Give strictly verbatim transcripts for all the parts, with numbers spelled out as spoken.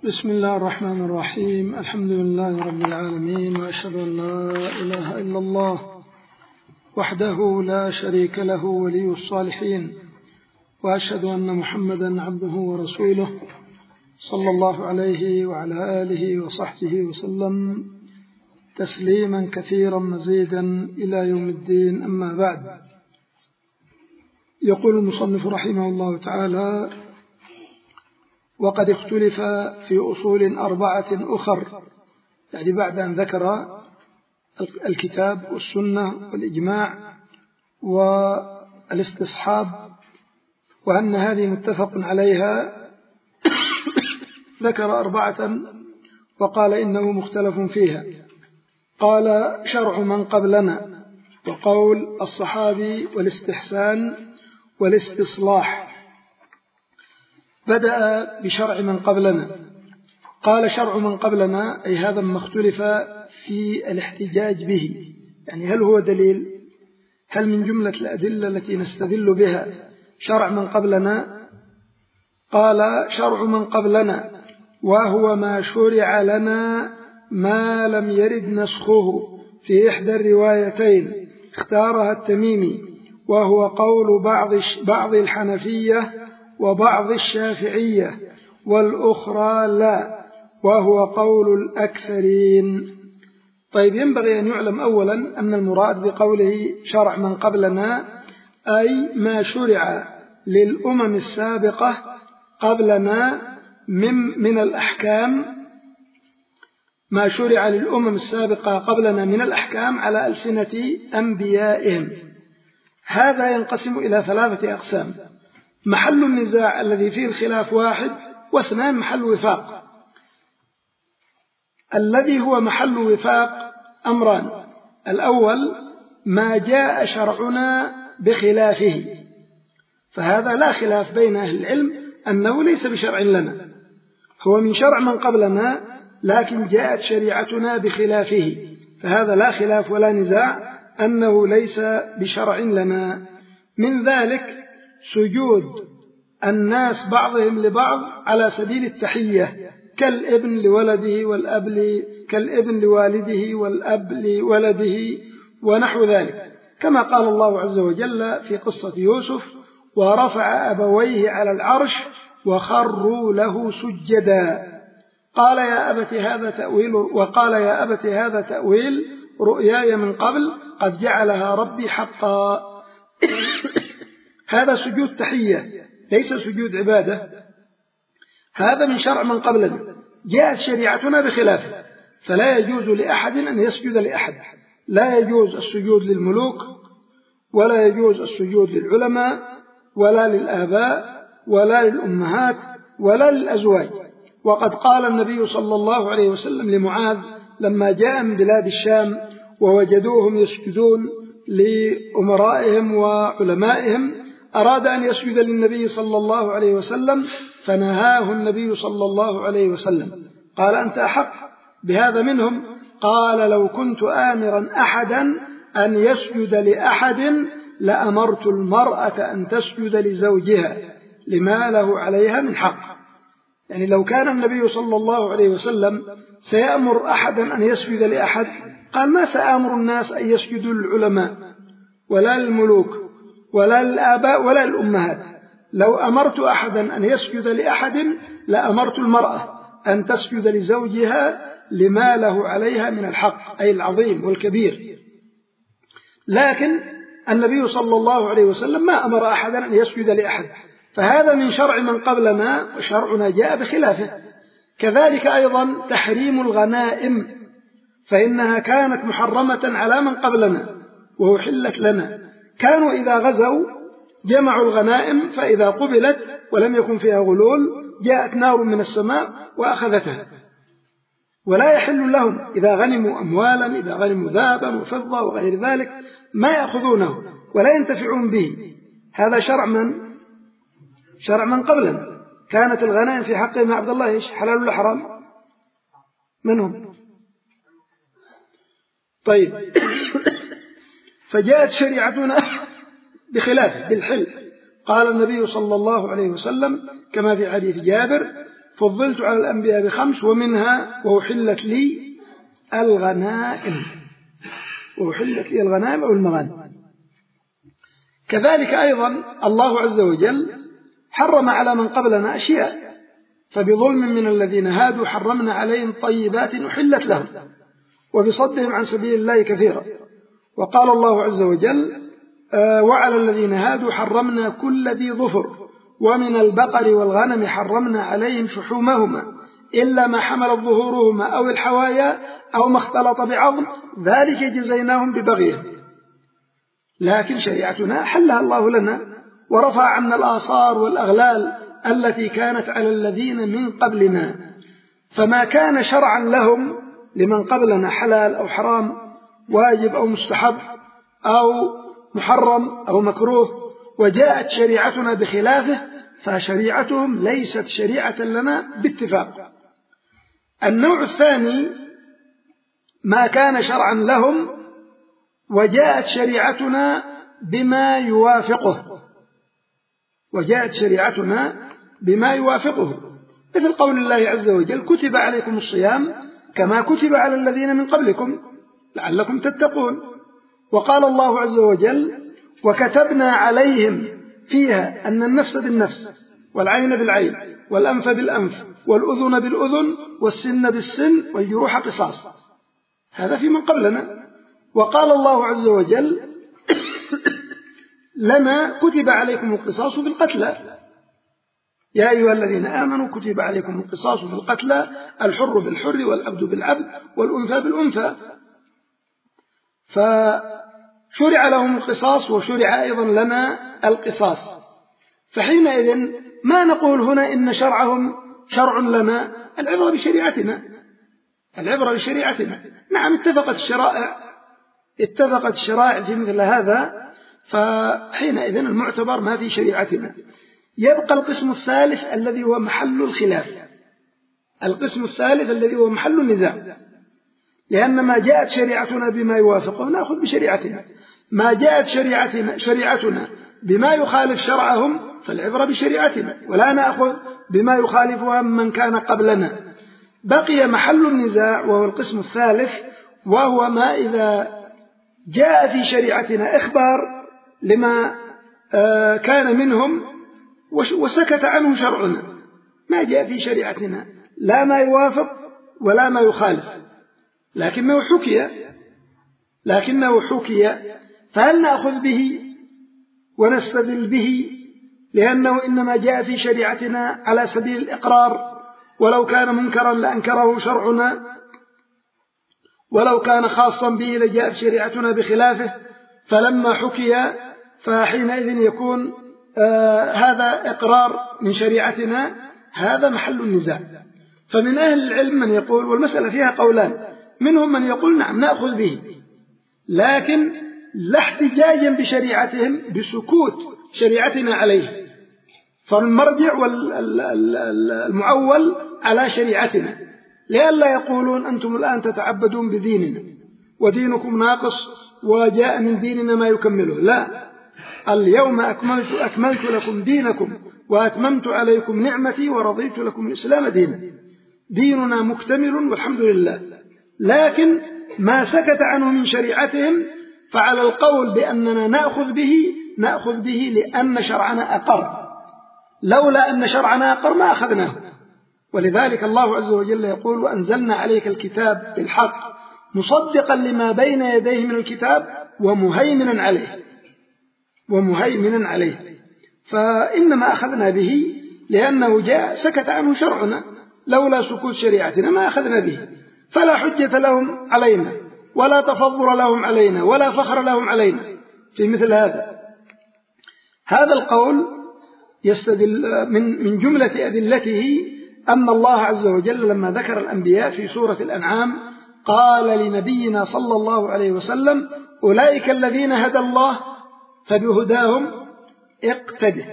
بسم الله الرحمن الرحيم. الحمد لله رب العالمين، وأشهد أن لا إله إلا الله وحده لا شريك له ولي الصالحين، وأشهد أن محمدا عبده ورسوله صلى الله عليه وعلى آله وصحبه وسلم تسليما كثيرا مزيدا إلى يوم الدين. أما بعد، يقول المصنف رحمه الله تعالى: وقد اختلف في أصول أربعة أخر، يعني بعد أن ذكر الكتاب والسنة والإجماع والاستصحاب وأن هذه متفق عليها، ذكر أربعة وقال إنه مختلف فيها. قال: شرع من قبلنا، وقول الصحابي، والاستحسان والاستصلاح. بدأ بشرع من قبلنا. قال: شرع من قبلنا أي هذا ما اختلف في الاحتجاج به، يعني هل هو دليل؟ هل من جملة الأدلة التي نستدل بها شرع من قبلنا؟ قال: شرع من قبلنا وهو ما شرع لنا ما لم يرد نسخه في إحدى الروايتين اختارها التميمي، وهو قول بعض بعض الحنفية وبعض الشافعية، والأخرى لا، وهو قول الأكثرين. طيب، ينبغي أن يعلم أولا أن المراد بقوله شرع من قبلنا أي ما شرع للأمم السابقة قبلنا من, من الأحكام، ما شرع للأمم السابقة قبلنا من الأحكام على ألسنة أنبيائهم. هذا ينقسم إلى ثلاثة أقسام: محل النزاع الذي فيه الخلاف واحد، واثنان محل وفاق. الذي هو محل وفاق أمران: الأول ما جاء شرعنا بخلافه، فهذا لا خلاف بين أهل العلم أنه ليس بشرع لنا، هو من شرع من قبلنا لكن جاءت شريعتنا بخلافه، فهذا لا خلاف ولا نزاع أنه ليس بشرع لنا. من ذلك سجود الناس بعضهم لبعض على سبيل التحية، كالابن لولده والأب كالابن لوالده والأب لولده ونحو ذلك، كما قال الله عز وجل في قصة يوسف: ورفع أبويه على العرش وخروا له سجدا. قال يا أبت هذا تأويل وقال يا أبت هذا تأويل رؤياي من قبل قد جعلها ربي حقا. هذا سجود تحية ليس سجود عبادة، هذا من شرع من قبلنا، جاءت شريعتنا بخلافه، فلا يجوز لأحد أن يسجد لأحد. لا يجوز السجود للملوك، ولا يجوز السجود للعلماء، ولا للآباء، ولا للأمهات، ولا للأزواج. وقد قال النبي صلى الله عليه وسلم لمعاذ لما جاء من بلاد الشام ووجدوهم يسجدون لأمرائهم وعلمائهم، أراد أن يسجد للنبي صلى الله عليه وسلم فنهاه النبي صلى الله عليه وسلم. قال: أنت أحق بهذا منهم. قال: لو كنت آمرا أحدا أن يسجد لأحد لأمرت المرأة أن تسجد لزوجها لما له عليها من حق. يعني لو كان النبي صلى الله عليه وسلم سيأمر أحدا أن يسجد لأحد، قال: ما سأمر الناس أن يسجدوا للعلماء ولا للملوك ولا للآباء ولا للأمهات. لو أمرت أحدا أن يسجد لأحد لأمرت المرأة أن تسجد لزوجها لما له عليها من الحق، أي العظيم والكبير. لكن النبي صلى الله عليه وسلم ما أمر أحدا أن يسجد لأحد، فهذا من شرع من قبلنا، وشرعنا جاء بخلافه. كذلك أيضا تحريم الغنائم، فإنها كانت محرمة على من قبلنا وأحلت لنا. كانوا إذا غزوا جمعوا الغنائم، فإذا قبلت ولم يكن فيها غلول جاءت نار من السماء وأخذتها، ولا يحل لهم إذا غنموا أموالا، إذا غنموا ذهبا وفضة وغير ذلك، ما يأخذونه ولا ينتفعون به. هذا شرع من شرع من قبلنا. كانت الغنائم في حقهم يا عبد الله إيش؟ حلال ولا حرام منهم؟ طيب، فجاءت شريعتنا بخلافه بالحل. قال النبي صلى الله عليه وسلم كما في حديث جابر: فضلت على الأنبياء بخمس ومنها وأحلت لي الغنائم، وأحلت لي الغنائم أو المغانم. كذلك أيضا الله عز وجل حرم على من قبلنا أشياء، فبظلم من الذين هادوا حرمنا عليهم طيبات أحلت لهم وبصدهم عن سبيل الله كثيرا. وقال الله عز وجل آه وعلى الذين هادوا حرمنا كل ذي ظفر ومن البقر والغنم حرمنا عليهم شحومهما إلا ما حملت ظهورهما أو الحوايا أو ما اختلط بعظم ذلك جزيناهم ببغيهم. لكن شريعتنا حلها الله لنا ورفع عنا الآثار والأغلال التي كانت على الذين من قبلنا، فما كان شرعا لهم لمن قبلنا حلال أو حرام، واجب أو مستحب أو محرم أو مكروه، وجاءت شريعتنا بخلافه، فشريعتهم ليست شريعة لنا باتفاق. النوع الثاني ما كان شرعا لهم وجاءت شريعتنا بما يوافقه، وجاءت شريعتنا بما يوافقه، مثل قول الله عز وجل كتب عليكم الصيام كما كتب على الذين من قبلكم لعلكم تتقون. وقال الله عز وجل وكتبنا عليهم فيها أن النفس بالنفس والعين بالعين والأنف بالأنف والأذن بالأذن والسن بالسن والجروح قصاص، هذا في من قبلنا. وقال الله عز وجل لنا كتب عليكم القصاص في القتلى يا أيها الذين آمنوا كتب عليكم القصاص في القتلى الحر بالحر والعبد بالعبد والأنثى بالأنثى، فشرع لهم القصاص وشرع أيضا لنا القصاص. فحينئذ ما نقول هنا إن شرعهم شرع لنا، العبرة بشريعتنا، العبرة بشريعتنا. نعم اتفقت الشرائع اتفقت الشرائع في مثل هذا، فحينئذ المعتبر ما في شريعتنا. يبقى القسم الثالث الذي هو محل الخلاف، القسم الثالث الذي هو محل النزاع، لأن ما جاءت شريعتنا بما يوافقه نأخذ بشريعتنا، ما جاءت شريعتنا شريعتنا بما يخالف شرعهم فالعبرة بشريعتنا ولا نأخذ بما يخالفها من كان قبلنا. بقي محل النزاع وهو القسم الثالث، وهو ما إذا جاء في شريعتنا إخبار لما كان منهم وسكت عنه شرعنا، ما جاء في شريعتنا لا ما يوافق ولا ما يخالف، لكنه حكي لكنه حكي فهل نأخذ به ونستدل به لأنه إنما جاء في شريعتنا على سبيل الإقرار، ولو كان منكرا لأنكره شرعنا، ولو كان خاصا به لجاءت شريعتنا بخلافه، فلما حكي فحينئذ يكون آه هذا إقرار من شريعتنا، هذا محل النزاع. فمن أهل العلم من يقول، والمسألة فيها قولان، منهم من يقول نعم نأخذ به لكن لا احتجاجا بشريعتهم بسكوت شريعتنا عليه، فالمرجع والمعول على شريعتنا، لئلا يقولون أنتم الآن تتعبدون بديننا ودينكم ناقص وجاء من ديننا ما يكمله. لا، اليوم أكملت, أكملت لكم دينكم وأتممت عليكم نعمتي ورضيت لكم الإسلام دينا، ديننا مكتمل والحمد لله. لكن ما سكت عنه من شريعتهم فعلى القول بأننا نأخذ به نأخذ به لأن شرعنا أقر، لولا أن شرعنا أقر ما أخذناه. ولذلك الله عز وجل يقول وأنزلنا عليك الكتاب بالحق مصدقا لما بين يديه من الكتاب ومهيمنا عليه ومهيمنا عليه فإنما أخذنا به لأنه جاء سكت عنه شرعنا، لولا سكوت شريعتنا ما أخذنا به، فلا حجة لهم علينا ولا تفضل لهم علينا ولا فخر لهم علينا في مثل هذا. هذا القول يستدل من من جملة أدلته أن الله عز وجل لما ذكر الأنبياء في سورة الأنعام قال لنبينا صلى الله عليه وسلم أولئك الذين هدى الله فبهداهم اقتده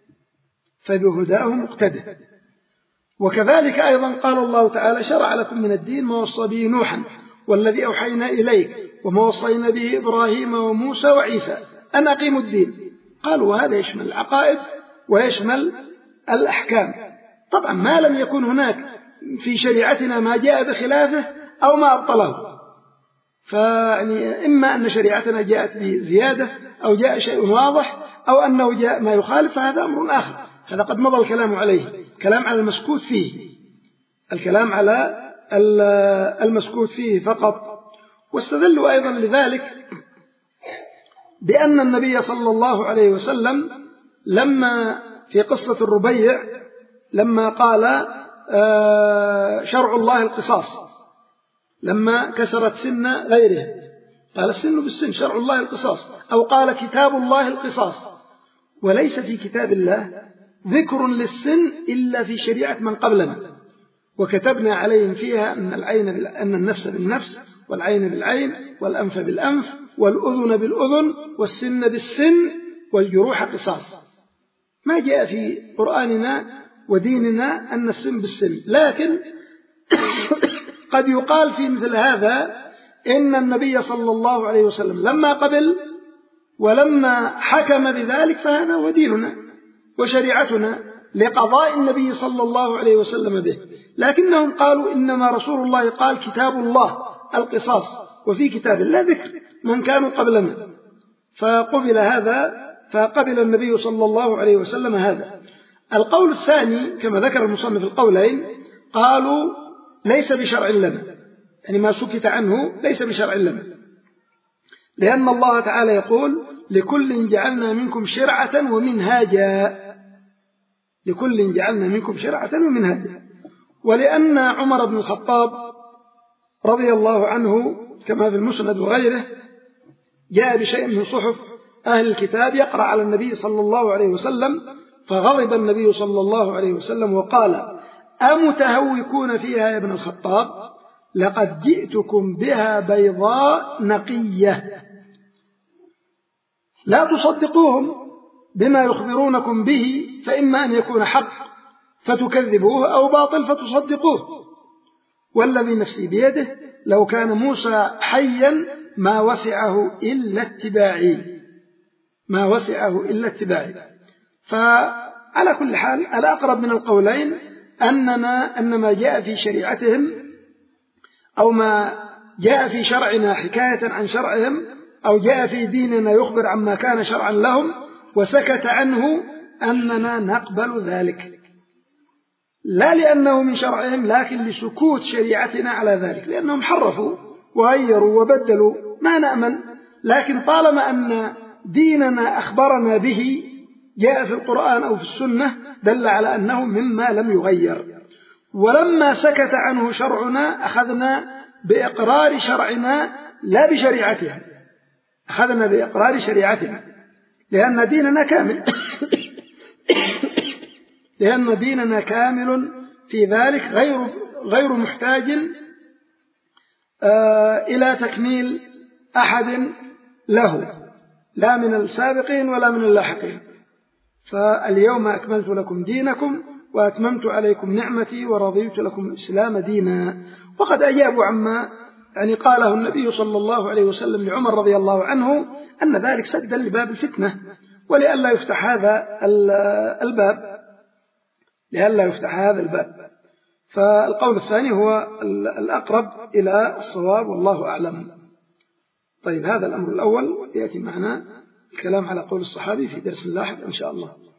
فبهداهم اقتده. وكذلك أيضا قال الله تعالى شرع لكم من الدين ما وصى به نوحا والذي أوحينا إليك وما وصينا به إبراهيم وموسى وعيسى أن أقيموا الدين. قالوا وهذا يشمل العقائد ويشمل الأحكام، طبعا ما لم يكن هناك في شريعتنا ما جاء بخلافه أو ما أبطله، فيعني إما أن شريعتنا جاءت بزيادة أو جاء شيء واضح أو أنه جاء ما يخالف، فهذا أمر آخر، هذا قد مضى الكلام عليه، كلام على المسكوت فيه، الكلام على المسكوت فيه فقط. واستدلوا أيضا لذلك بأن النبي صلى الله عليه وسلم لما في قصة الربيع لما قال شرع الله القصاص، لما كسرت سن غيره قال السن بالسن شرع الله القصاص، أو قال كتاب الله القصاص، وليس في كتاب الله ذكر للسن إلا في شريعة من قبلنا، وكتبنا عليهم فيها أن العين أن النفس بالنفس والعين بالعين والأنف بالأنف والأذن بالأذن والسن بالسن والجروح قصاص. ما جاء في قرآننا وديننا أن السن بالسن، لكن قد يقال في مثل هذا إن النبي صلى الله عليه وسلم لما قبل ولما حكم بذلك فهذا هو ديننا وشريعتنا لقضاء النبي صلى الله عليه وسلم به، لكنهم قالوا إنما رسول الله قال كتاب الله القصاص، وفي كتاب الله ذكر من كانوا قبلنا، فقبل هذا، فقبل النبي صلى الله عليه وسلم هذا. القول الثاني كما ذكر المصنف القولين، قالوا ليس بشرع لنا، يعني ما سكت عنه ليس بشرع لنا، لأن الله تعالى يقول لكل جعلنا منكم شرعة ومنهاجا، لكل جعلنا منكم شرعة ومنهاجا. ولأن عمر بن الخطاب رضي الله عنه كما في المسند وغيره جاء بشيء من صحف أهل الكتاب يقرأ على النبي صلى الله عليه وسلم، فغضب النبي صلى الله عليه وسلم وقال أمتهوكون فيها يا ابن الخطاب، لقد جئتكم بها بيضاء نقية، لا تصدقوهم بما يخبرونكم به، فإما أن يكون حق فتكذبوه أو باطل فتصدقوه، والذي نفسي بيده لو كان موسى حيا ما وسعه إلا اتباعي، ما وسعه إلا اتباعي. فعلى كل حال الأقرب من القولين أننا أن ما جاء في شريعتهم أو ما جاء في شرعنا حكاية عن شرعهم أو جاء في ديننا يخبر عما كان شرعا لهم وسكت عنه أننا نقبل ذلك، لا لأنه من شرعهم لكن لسكوت شريعتنا على ذلك، لأنهم حرفوا وغيروا وبدلوا ما نأمن، لكن طالما أن ديننا أخبرنا به جاء في القرآن أو في السنة دل على أنه مما لم يغير. ولما سكت عنه شرعنا أخذنا بإقرار شرعنا لا بشريعتها، أخذنا بإقرار شريعتنا لأن ديننا كامل لأن ديننا كامل في ذلك غير غير محتاج آه إلى تكميل أحد له، لا من السابقين ولا من اللاحقين. فاليوم أكملت لكم دينكم وأتممت عليكم نعمتي ورضيت لكم الإسلام دينا. وقد أجابوا عما يعني قاله النبي صلى الله عليه وسلم لعمر رضي الله عنه أن ذلك سدا لباب الفتنة ولئلا يفتح هذا الباب لئلا يفتح هذا الباب. فالقول الثاني هو الأقرب إلى الصواب والله أعلم. طيب هذا الأمر الأول يأتي معنا الكلام على قول الصحابي في درس لاحق إن شاء الله.